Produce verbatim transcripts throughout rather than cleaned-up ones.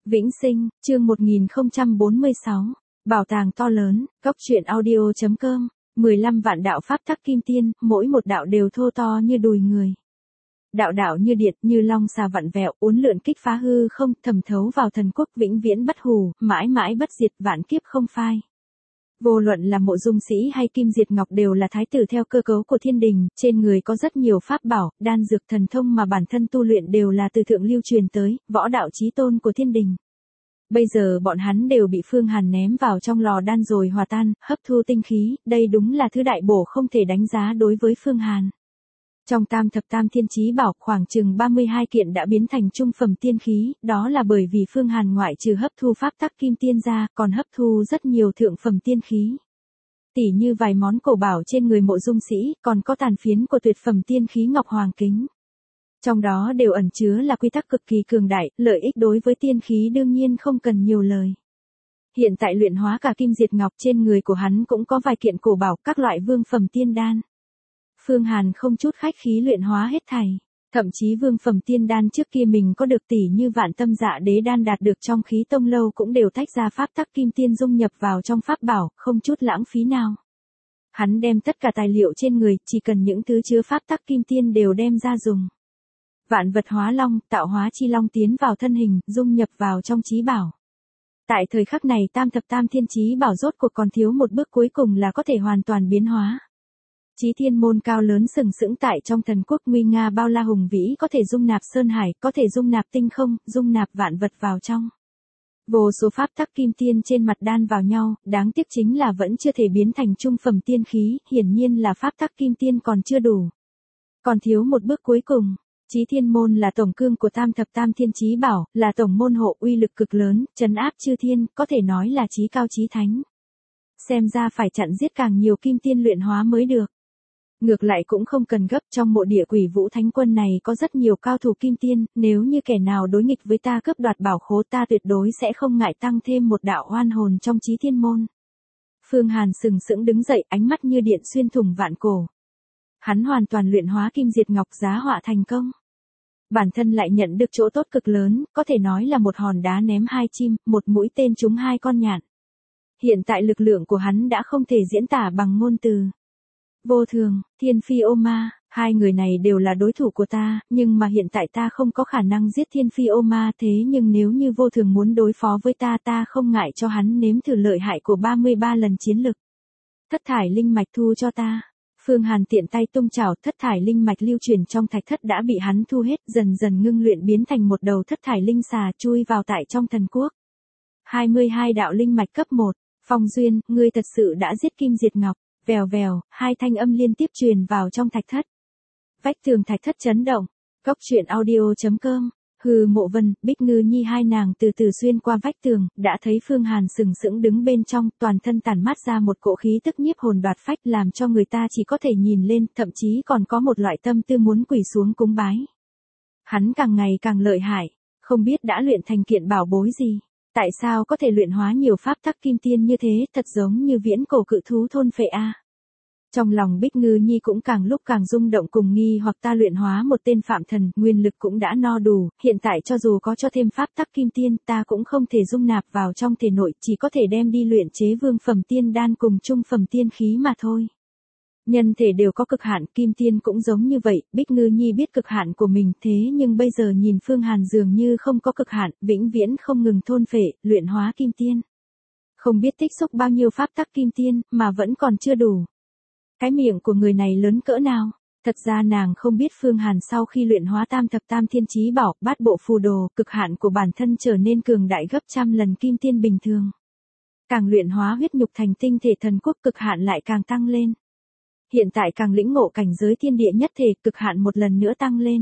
Vĩnh Sinh, chương một nghìn không trăm bốn mươi sáu. Bảo tàng to lớn, góc truyện audio.com. mười lăm vạn đạo pháp tắc kim tiên, mỗi một đạo đều thô to như đùi người. Đạo đạo như điện, như long xà vặn vẹo, uốn lượn kích phá hư không, thẩm thấu vào thần quốc vĩnh viễn bất hủ, mãi mãi bất diệt, vạn kiếp không phai. Vô luận là Mộ Dung Sĩ hay Kim Diệt Ngọc đều là thái tử theo cơ cấu của thiên đình, trên người có rất nhiều pháp bảo, đan dược thần thông mà bản thân tu luyện đều là từ thượng lưu truyền tới, võ đạo chí tôn của thiên đình. Bây giờ bọn hắn đều bị Phương Hàn ném vào trong lò đan rồi hòa tan, hấp thu tinh khí, đây đúng là thứ đại bổ không thể đánh giá đối với Phương Hàn. Trong tam thập tam thiên chí bảo, khoảng chừng ba mươi hai kiện đã biến thành trung phẩm tiên khí, đó là bởi vì Phương Hàn ngoại trừ hấp thu pháp tắc kim tiên ra, còn hấp thu rất nhiều thượng phẩm tiên khí. Tỉ như vài món cổ bảo trên người Mộ Dung Sĩ, còn có tàn phiến của tuyệt phẩm tiên khí Ngọc Hoàng Kính. Trong đó đều ẩn chứa là quy tắc cực kỳ cường đại, lợi ích đối với tiên khí đương nhiên không cần nhiều lời. Hiện tại luyện hóa cả Kim Diệt Ngọc, trên người của hắn cũng có vài kiện cổ bảo, các loại vương phẩm tiên đan. Phương Hàn không chút khách khí luyện hóa hết thảy, thậm chí vương phẩm tiên đan trước kia mình có được tỷ như vạn tâm dạ đế đan đạt được trong khí tông lâu cũng đều tách ra pháp tắc kim tiên dung nhập vào trong pháp bảo, không chút lãng phí nào. Hắn đem tất cả tài liệu trên người, chỉ cần những thứ chứa pháp tắc kim tiên đều đem ra dùng. Vạn vật hóa long, tạo hóa chi long tiến vào thân hình, dung nhập vào trong chí bảo. Tại thời khắc này tam thập tam thiên chí bảo rốt cuộc còn thiếu một bước cuối cùng là có thể hoàn toàn biến hóa. Chí thiên môn cao lớn sừng sững tại trong thần quốc nguy nga bao la hùng vĩ, có thể dung nạp sơn hải, có thể dung nạp tinh không, dung nạp vạn vật vào trong. Vô số pháp tắc kim tiên trên mặt đan vào nhau, đáng tiếc chính là vẫn chưa thể biến thành trung phẩm tiên khí, hiển nhiên là pháp tắc kim tiên còn chưa đủ. Còn thiếu một bước cuối cùng. Chí thiên môn là tổng cương của tam thập tam thiên chí bảo, là tổng môn hộ uy lực cực lớn, trấn áp chư thiên, có thể nói là chí cao chí thánh. Xem ra phải chặn giết càng nhiều kim tiên luyện hóa mới được. Ngược lại cũng không cần gấp, trong mộ địa Quỷ Vũ Thánh Quân này có rất nhiều cao thủ kim tiên, nếu như kẻ nào đối nghịch với ta cướp đoạt bảo khố, ta tuyệt đối sẽ không ngại tăng thêm một đạo oan hồn trong chí thiên môn. Phương Hàn sừng sững đứng dậy, ánh mắt như điện xuyên thủng vạn cổ. Hắn hoàn toàn luyện hóa Kim Diệt Ngọc, giá họa thành công. Bản thân lại nhận được chỗ tốt cực lớn, có thể nói là một hòn đá ném hai chim, một mũi tên trúng hai con nhạn. Hiện tại lực lượng của hắn đã không thể diễn tả bằng ngôn từ. Vô Thường, Thiên Phi Ô Ma, hai người này đều là đối thủ của ta, nhưng mà hiện tại ta không có khả năng giết Thiên Phi Ô Ma, thế nhưng nếu như Vô Thường muốn đối phó với ta, ta không ngại cho hắn nếm thử lợi hại của ba mươi ba lần chiến lực. Thất thải linh mạch thu cho ta. Phương Hàn tiện tay tung chảo, thất thải linh mạch lưu truyền trong thạch thất đã bị hắn thu hết, dần dần ngưng luyện biến thành một đầu thất thải linh xà chui vào tại trong thần quốc. hai mươi hai đạo linh mạch cấp một, Phong Duyên, ngươi thật sự đã giết Kim Diệt Ngọc. Vèo vèo, hai thanh âm liên tiếp truyền vào trong thạch thất. Vách tường thạch thất chấn động. Góc truyện audio.com. Hừ Mộ Vân, Bích Ngư Nhi hai nàng từ từ xuyên qua vách tường, đã thấy Phương Hàn sừng sững đứng bên trong, toàn thân tản mát ra một cỗ khí tức nhiếp hồn đoạt phách, làm cho người ta chỉ có thể nhìn lên, thậm chí còn có một loại tâm tư muốn quỳ xuống cúng bái. Hắn càng ngày càng lợi hại, không biết đã luyện thành kiện bảo bối gì. Tại sao có thể luyện hóa nhiều pháp tắc kim tiên như thế, thật giống như viễn cổ cự thú thôn phệ a. Trong lòng Bích Ngư Nhi cũng càng lúc càng rung động cùng nghi hoặc, ta luyện hóa một tên phạm thần, nguyên lực cũng đã no đủ, hiện tại cho dù có cho thêm pháp tắc kim tiên, ta cũng không thể dung nạp vào trong thể nội, chỉ có thể đem đi luyện chế vương phẩm tiên đan cùng trung phẩm tiên khí mà thôi. Nhân thể đều có cực hạn, kim tiên cũng giống như vậy, Bích Ngư Nhi biết cực hạn của mình, thế nhưng bây giờ nhìn Phương Hàn dường như không có cực hạn, vĩnh viễn không ngừng thôn phệ, luyện hóa kim tiên. Không biết tích xúc bao nhiêu pháp tắc kim tiên, mà vẫn còn chưa đủ. Cái miệng của người này lớn cỡ nào? Thật ra nàng không biết Phương Hàn sau khi luyện hóa tam thập tam thiên chí bảo, bát bộ phù đồ, cực hạn của bản thân trở nên cường đại gấp trăm lần kim tiên bình thường. Càng luyện hóa huyết nhục thành tinh thể thần quốc, cực hạn lại càng tăng lên. Hiện tại càng lĩnh ngộ cảnh giới thiên địa nhất thể, cực hạn một lần nữa tăng lên.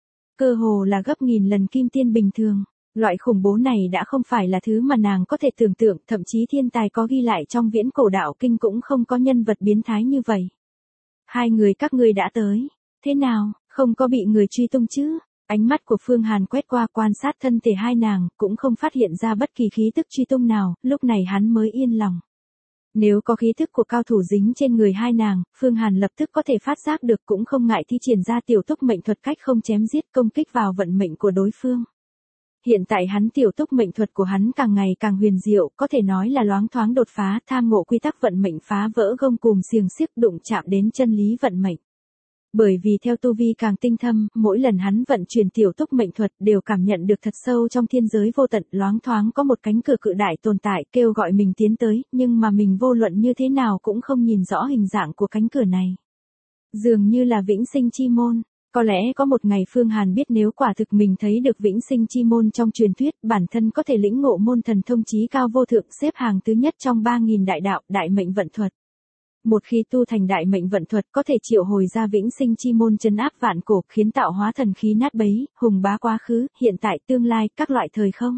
Cơ hồ là gấp nghìn lần kim tiên bình thường. Loại khủng bố này đã không phải là thứ mà nàng có thể tưởng tượng, thậm chí thiên tài có ghi lại trong viễn cổ đạo kinh cũng không có nhân vật biến thái như vậy. Hai người các ngươi đã tới. Thế nào, không có bị người truy tung chứ? Ánh mắt của Phương Hàn quét qua quan sát thân thể hai nàng, cũng không phát hiện ra bất kỳ khí tức truy tung nào, lúc này hắn mới yên lòng. Nếu có khí thức của cao thủ dính trên người hai nàng, Phương Hàn lập tức có thể phát giác được, cũng không ngại thi triển ra tiểu túc mệnh thuật cách không chém giết, công kích vào vận mệnh của đối phương. Hiện tại hắn tiểu túc mệnh thuật của hắn càng ngày càng huyền diệu, có thể nói là loáng thoáng đột phá, tham ngộ quy tắc vận mệnh, phá vỡ gông cùm xiềng xiếc, đụng chạm đến chân lý vận mệnh. Bởi vì theo tu vi càng tinh thâm, mỗi lần hắn vận chuyển tiểu túc mệnh thuật đều cảm nhận được thật sâu trong thiên giới vô tận, loáng thoáng có một cánh cửa cự đại tồn tại kêu gọi mình tiến tới, nhưng mà mình vô luận như thế nào cũng không nhìn rõ hình dạng của cánh cửa này. Dường như là vĩnh sinh chi môn. Có lẽ có một ngày Phương Hàn biết nếu quả thực mình thấy được vĩnh sinh chi môn trong truyền thuyết, bản thân có thể lĩnh ngộ môn thần thông chí cao vô thượng, xếp hàng thứ nhất trong ba nghìn đại đạo, đại mệnh vận thuật. Một khi tu thành đại mệnh vận thuật có thể triệu hồi ra vĩnh sinh chi môn trấn áp vạn cổ, khiến tạo hóa thần khí nát bấy, hùng bá quá khứ, hiện tại, tương lai, các loại thời không.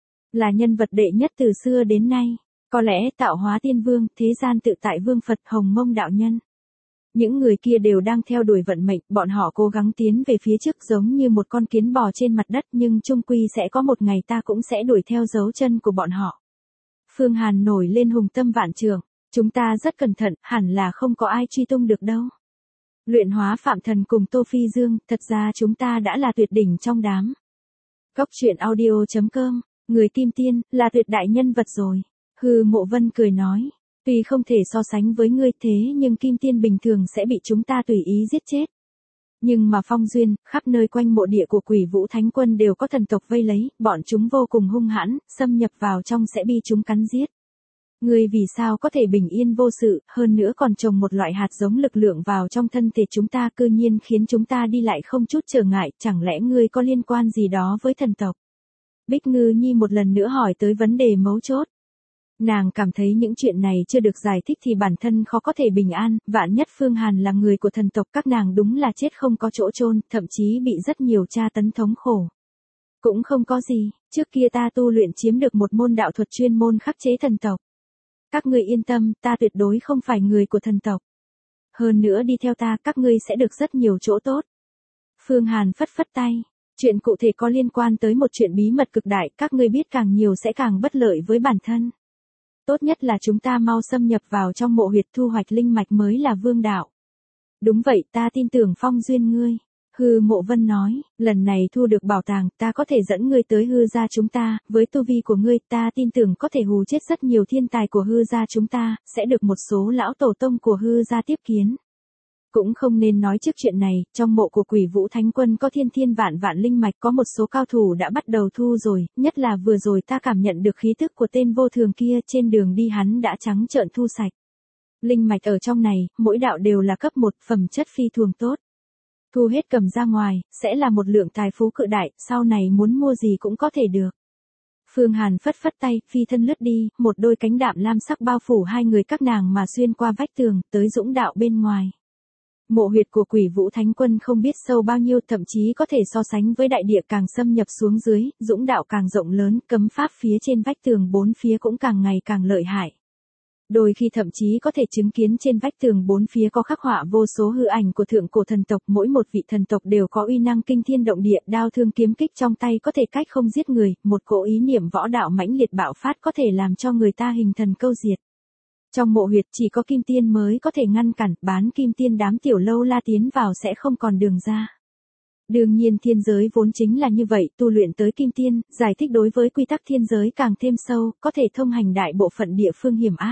Là nhân vật đệ nhất từ xưa đến nay. Có lẽ tạo hóa tiên vương, thế gian tự tại vương Phật, Hồng Mông đạo nhân. Những người kia đều đang theo đuổi vận mệnh, bọn họ cố gắng tiến về phía trước giống như một con kiến bò trên mặt đất, nhưng chung quy sẽ có một ngày ta cũng sẽ đuổi theo dấu chân của bọn họ. Phương Hàn nổi lên hùng tâm vạn trượng, chúng ta rất cẩn thận, hẳn là không có ai truy tung được đâu. Luyện hóa Phạm Thần cùng Tô Phi Dương, thật ra chúng ta đã là tuyệt đỉnh trong đám. Cốc truyện audio chấm com, người Kim Tiên, là tuyệt đại nhân vật rồi. Hư Mộ Vân cười nói. Tuy không thể so sánh với ngươi thế nhưng Kim Tiên bình thường sẽ bị chúng ta tùy ý giết chết. Nhưng mà Phong Duyên, khắp nơi quanh mộ địa của Quỷ Vũ Thánh Quân đều có thần tộc vây lấy, bọn chúng vô cùng hung hãn, xâm nhập vào trong sẽ bị chúng cắn giết. Ngươi vì sao có thể bình yên vô sự, hơn nữa còn trồng một loại hạt giống lực lượng vào trong thân thể chúng ta, cư nhiên khiến chúng ta đi lại không chút trở ngại, chẳng lẽ ngươi có liên quan gì đó với thần tộc? Bích Ngư Nhi một lần nữa hỏi tới vấn đề mấu chốt. Nàng cảm thấy những chuyện này chưa được giải thích thì bản thân khó có thể bình an, vạn nhất Phương Hàn là người của thần tộc, các nàng đúng là chết không có chỗ chôn, thậm chí bị rất nhiều tra tấn thống khổ. Cũng không có gì, trước kia ta tu luyện chiếm được một môn đạo thuật chuyên môn khắc chế thần tộc. Các ngươi yên tâm, ta tuyệt đối không phải người của thần tộc. Hơn nữa đi theo ta, các ngươi sẽ được rất nhiều chỗ tốt. Phương Hàn phất phất tay. Chuyện cụ thể có liên quan tới một chuyện bí mật cực đại, các ngươi biết càng nhiều sẽ càng bất lợi với bản thân. Tốt nhất là chúng ta mau xâm nhập vào trong mộ huyệt thu hoạch linh mạch mới là vương đạo. Đúng vậy, ta tin tưởng Phong Duyên ngươi. Hư Mộ Vân nói, lần này thu được bảo tàng, ta có thể dẫn ngươi tới hư gia chúng ta, với tu vi của ngươi, ta tin tưởng có thể hù chết rất nhiều thiên tài của hư gia chúng ta, sẽ được một số lão tổ tông của hư gia tiếp kiến. Cũng không nên nói trước chuyện này, trong mộ của Quỷ Vũ Thánh Quân có thiên thiên vạn vạn linh mạch, có một số cao thủ đã bắt đầu thu rồi, nhất là vừa rồi ta cảm nhận được khí tức của tên vô thường kia, trên đường đi hắn đã trắng trợn thu sạch. Linh mạch ở trong này, mỗi đạo đều là cấp một, phẩm chất phi thường tốt. Thu hết cầm ra ngoài, sẽ là một lượng tài phú cự đại, sau này muốn mua gì cũng có thể được. Phương Hàn phất phất tay, phi thân lướt đi, một đôi cánh đạm lam sắc bao phủ hai người các nàng mà xuyên qua vách tường, tới dũng đạo bên ngoài. Mộ huyệt của Quỷ Vũ Thánh Quân không biết sâu bao nhiêu, thậm chí có thể so sánh với đại địa, càng xâm nhập xuống dưới, dũng đạo càng rộng lớn, cấm pháp phía trên vách tường bốn phía cũng càng ngày càng lợi hại. Đôi khi thậm chí có thể chứng kiến trên vách tường bốn phía có khắc họa vô số hư ảnh của thượng cổ thần tộc, mỗi một vị thần tộc đều có uy năng kinh thiên động địa, đao thương kiếm kích trong tay có thể cách không giết người, một cỗ ý niệm võ đạo mãnh liệt bạo phát có thể làm cho người ta hình thần câu diệt. Trong mộ huyệt chỉ có Kim Tiên mới có thể ngăn cản, bán Kim Tiên đám tiểu lâu la tiến vào sẽ không còn đường ra. Đương nhiên thiên giới vốn chính là như vậy, tu luyện tới Kim Tiên, giải thích đối với quy tắc thiên giới càng thêm sâu, có thể thông hành đại bộ phận địa phương hiểm ác.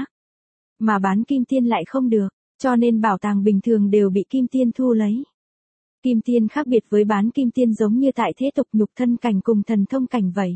Mà bán Kim Tiên lại không được, cho nên bảo tàng bình thường đều bị Kim Tiên thu lấy. Kim Tiên khác biệt với bán Kim Tiên, giống như tại thế tục nhục thân cảnh cùng thần thông cảnh vậy.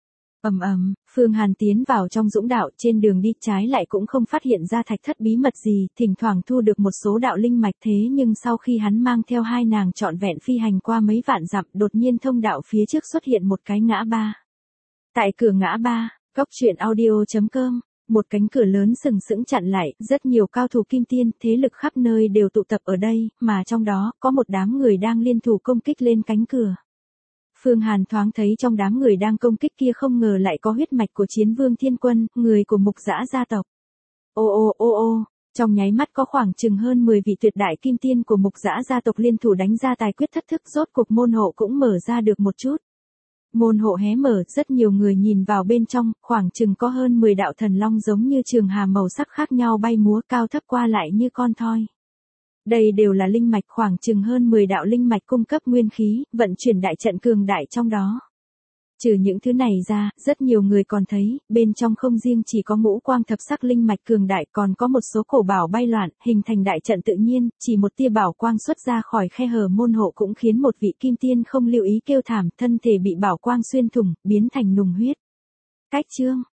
Ầm ầm, Phương Hàn tiến vào trong dũng đạo, trên đường đi trái lại cũng không phát hiện ra thạch thất bí mật gì, thỉnh thoảng thu được một số đạo linh mạch, thế nhưng sau khi hắn mang theo hai nàng trọn vẹn phi hành qua mấy vạn dặm, đột nhiên thông đạo phía trước xuất hiện một cái ngã ba. Tại cửa ngã ba, cốc truyện audio chấm com, một cánh cửa lớn sừng sững chặn lại, rất nhiều cao thủ Kim Tiên, thế lực khắp nơi đều tụ tập ở đây, mà trong đó, có một đám người đang liên thủ công kích lên cánh cửa. Phương Hàn thoáng thấy trong đám người đang công kích kia không ngờ lại có huyết mạch của Chiến Vương Thiên Quân, người của Mục Dã gia tộc. Ô ô ô ô, trong nháy mắt có khoảng chừng hơn mười vị tuyệt đại Kim Tiên của Mục Dã gia tộc liên thủ đánh ra tài quyết thất thức, rốt cuộc môn hộ cũng mở ra được một chút. Môn hộ hé mở, rất nhiều người nhìn vào bên trong, khoảng chừng có hơn mười đạo thần long giống như trường hà màu sắc khác nhau bay múa cao thấp qua lại như con thoi. Đây đều là linh mạch, khoảng chừng hơn mười đạo linh mạch cung cấp nguyên khí, vận chuyển đại trận cường đại trong đó. Trừ những thứ này ra, rất nhiều người còn thấy, bên trong không riêng chỉ có ngũ quang thập sắc linh mạch cường đại, còn có một số cổ bảo bay loạn, hình thành đại trận tự nhiên, chỉ một tia bảo quang xuất ra khỏi khe hở môn hộ cũng khiến một vị kim tiên không lưu ý kêu thảm, thân thể bị bảo quang xuyên thủng, biến thành nùng huyết. Cách chương